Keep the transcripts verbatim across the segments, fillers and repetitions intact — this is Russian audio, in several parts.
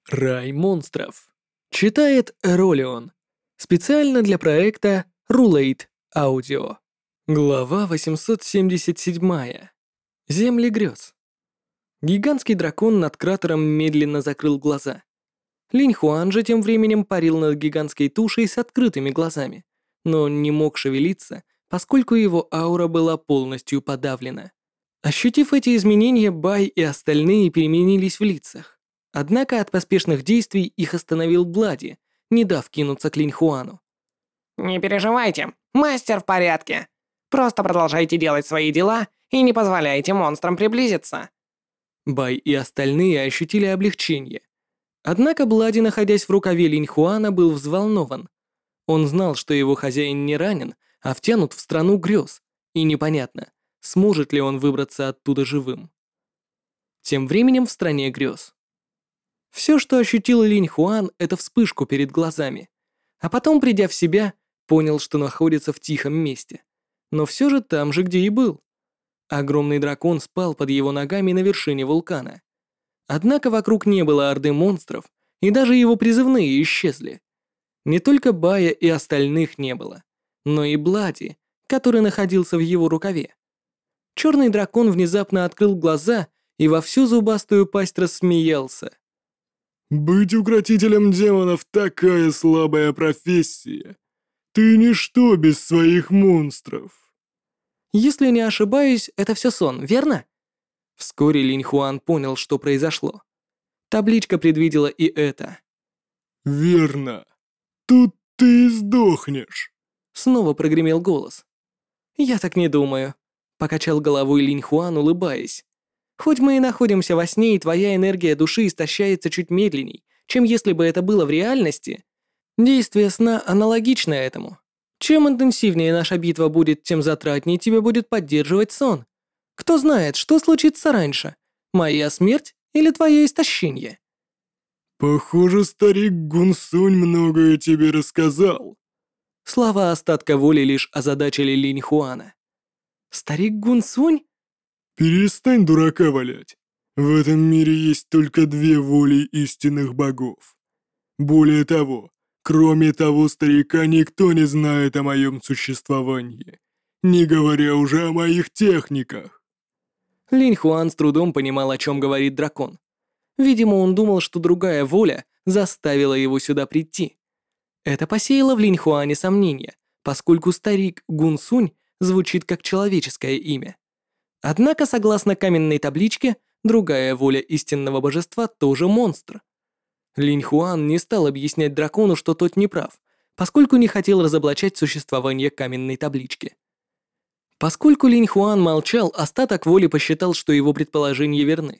Рай монстров. Читает Ролион. Специально для проекта Rulate Audio. Глава восемьсот семьдесят семь. Земли грез. Гигантский дракон над кратером медленно закрыл глаза. Линь Хуан же тем временем парил над гигантской тушей с открытыми глазами, но он не мог шевелиться, поскольку его аура была полностью подавлена. Ощутив эти изменения, Бай и остальные переменились в лицах. Однако от поспешных действий их остановил Блади, не дав кинуться к Линь Хуану. «Не переживайте, мастер в порядке. Просто продолжайте делать свои дела и не позволяйте монстрам приблизиться». Бай и остальные ощутили облегчение. Однако Блади, находясь в рукаве Линь Хуана, был взволнован. Он знал, что его хозяин не ранен, а втянут в страну грез, и непонятно, сможет ли он выбраться оттуда живым. Тем временем в стране грез. Все, что ощутил Линь Хуан, это вспышку перед глазами, а потом, придя в себя, понял, что находится в тихом месте, но все же там же, где и был. Огромный дракон спал под его ногами на вершине вулкана. Однако вокруг не было орды монстров, и даже его призывные исчезли. Не только Бая и остальных не было, но и Блади, который находился в его рукаве. Черный дракон внезапно открыл глаза и во всю зубастую пасть рассмеялся. «Быть укротителем демонов — такая слабая профессия. Ты ничто без своих монстров». Если не ошибаюсь, это все сон, верно? Вскоре Линь Хуан понял, что произошло. Табличка предвидела и это. «Верно. Тут ты сдохнешь». Снова прогремел голос. «Я так не думаю», — покачал головой Линь Хуан, улыбаясь. «Хоть мы и находимся во сне, и твоя энергия души истощается чуть медленней, чем если бы это было в реальности, действие сна аналогично этому. Чем интенсивнее наша битва будет, тем затратнее тебе будет поддерживать сон. Кто знает, что случится раньше, моя смерть или твое истощение?» «Похоже, старик Гунсунь многое тебе рассказал». Слова остатка воли лишь озадачили Линь Хуана. «Старик Гунсунь?» «Перестань дурака валять. В этом мире есть только две воли истинных богов. Более того, кроме того старика, никто не знает о моем существовании, не говоря уже о моих техниках». Линь Хуан с трудом понимал, о чем говорит дракон. Видимо, он думал, что другая воля заставила его сюда прийти. Это посеяло в Линь Хуане сомнения, поскольку старик Гунсунь звучит как человеческое имя. Однако, согласно каменной табличке, другая воля истинного божества тоже монстр. Линь Хуан не стал объяснять дракону, что тот не прав, поскольку не хотел разоблачать существование каменной таблички. Поскольку Линь Хуан молчал, остаток воли посчитал, что его предположения верны.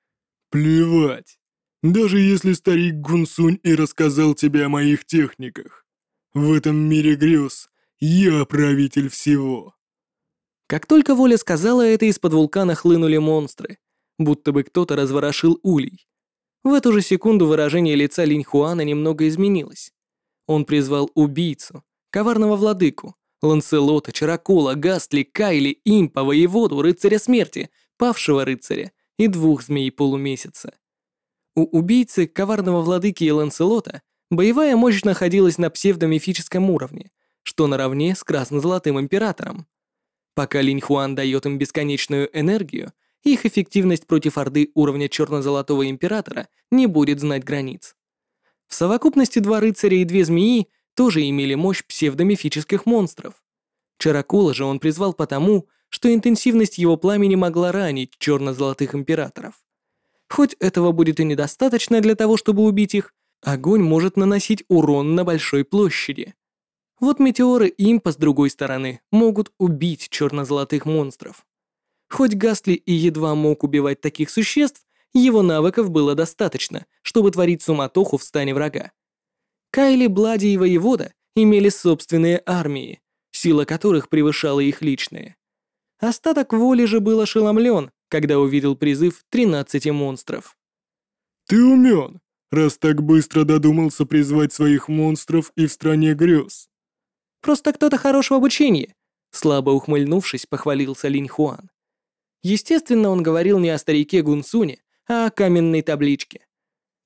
«Плевать. Даже если старик Гунсунь и рассказал тебе о моих техниках, в этом мире грез я правитель всего». Как только воля сказала это, из-под вулкана хлынули монстры, будто бы кто-то разворошил улей. В эту же секунду выражение лица Линь Хуана немного изменилось. Он призвал убийцу, коварного владыку, Ланселота, Чаракола, Гастли, Кайли, Импа, воеводу, рыцаря смерти, павшего рыцаря и двух змей полумесяца. У убийцы, коварного владыки и Ланселота боевая мощь находилась на псевдомифическом уровне, что наравне с красно-золотым императором. Пока Линь Хуан дает им бесконечную энергию, их эффективность против орды уровня черно-золотого императора не будет знать границ. В совокупности два рыцаря и две змеи тоже имели мощь псевдомифических монстров. Чаракула же он призвал потому, что интенсивность его пламени могла ранить черно-золотых императоров. Хоть этого будет и недостаточно для того, чтобы убить их, огонь может наносить урон на большой площади. Вот метеоры импа с другой стороны могут убить черно-золотых монстров. Хоть Гастли и едва мог убивать таких существ, его навыков было достаточно, чтобы творить суматоху в стане врага. Кайли, Блади и Воевода имели собственные армии, сила которых превышала их личные. Остаток воли же был ошеломлен, когда увидел призыв тринадцати монстров. «Ты умен, раз так быстро додумался призвать своих монстров и в стране грез». «Просто кто-то хорош в обучении», — слабо ухмыльнувшись, похвалился Линь Хуан. Естественно, он говорил не о старике Гунсуне, а о каменной табличке.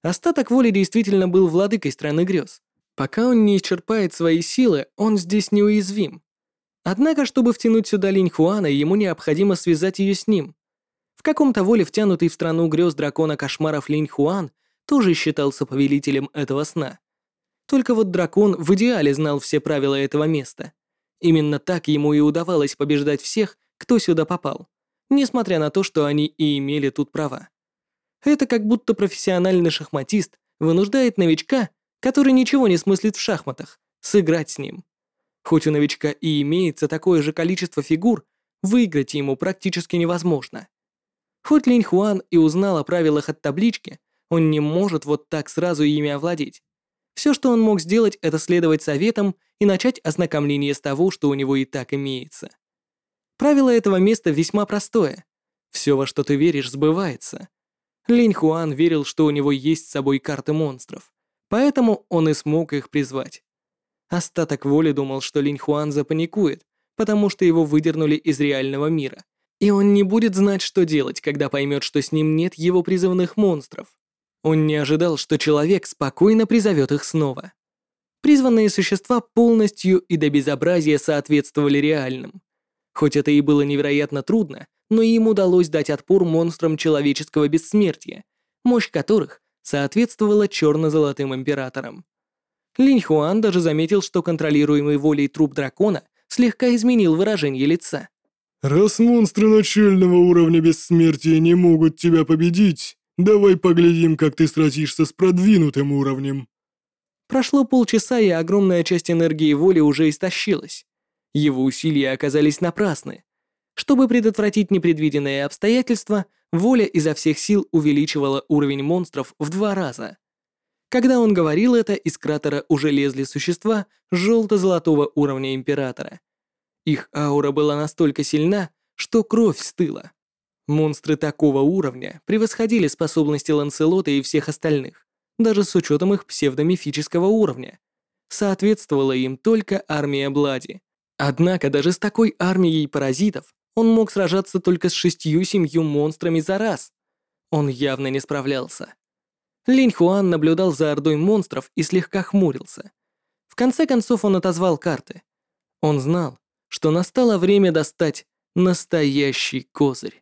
Остаток воли действительно был владыкой страны грез. Пока он не исчерпает свои силы, он здесь неуязвим. Однако, чтобы втянуть сюда Линь Хуана, ему необходимо связать ее с ним. В каком-то воле втянутый в страну грез дракона кошмаров Линь Хуан тоже считался повелителем этого сна. Только вот дракон в идеале знал все правила этого места. Именно так ему и удавалось побеждать всех, кто сюда попал, несмотря на то, что они и имели тут права. Это как будто профессиональный шахматист вынуждает новичка, который ничего не смыслит в шахматах, сыграть с ним. Хоть у новичка и имеется такое же количество фигур, выиграть ему практически невозможно. Хоть Линь Хуан и узнал о правилах от таблички, он не может вот так сразу ими овладеть. Все, что он мог сделать, это следовать советам и начать ознакомление с того, что у него и так имеется. Правило этого места весьма простое. Все, во что ты веришь, сбывается. Линь Хуан верил, что у него есть с собой карты монстров, поэтому он и смог их призвать. Остаток воли думал, что Линь Хуан запаникует, потому что его выдернули из реального мира, и он не будет знать, что делать, когда поймет, что с ним нет его призывных монстров. Он не ожидал, что человек спокойно призовет их снова. Призванные существа полностью и до безобразия соответствовали реальным. Хоть это и было невероятно трудно, но им удалось дать отпор монстрам человеческого бессмертия, мощь которых соответствовала черно-золотым императорам. Линь Хуан даже заметил, что контролируемый волей труп дракона слегка изменил выражение лица. «Раз монстры начального уровня бессмертия не могут тебя победить, давай поглядим, как ты сразишься с продвинутым уровнем». Прошло полчаса, и огромная часть энергии воли уже истощилась. Его усилия оказались напрасны. Чтобы предотвратить непредвиденные обстоятельства, воля изо всех сил увеличивала уровень монстров в два раза. Когда он говорил это, из кратера уже лезли существа желто-золотого уровня императора. Их аура была настолько сильна, что кровь стыла. Монстры такого уровня превосходили способности Ланселота и всех остальных, даже с учетом их псевдомифического уровня. Соответствовала им только армия Блади. Однако даже с такой армией паразитов он мог сражаться только с шестью-семью монстрами за раз. Он явно не справлялся. Линь Хуан наблюдал за ордой монстров и слегка хмурился. В конце концов он отозвал карты. Он знал, что настало время достать настоящий козырь.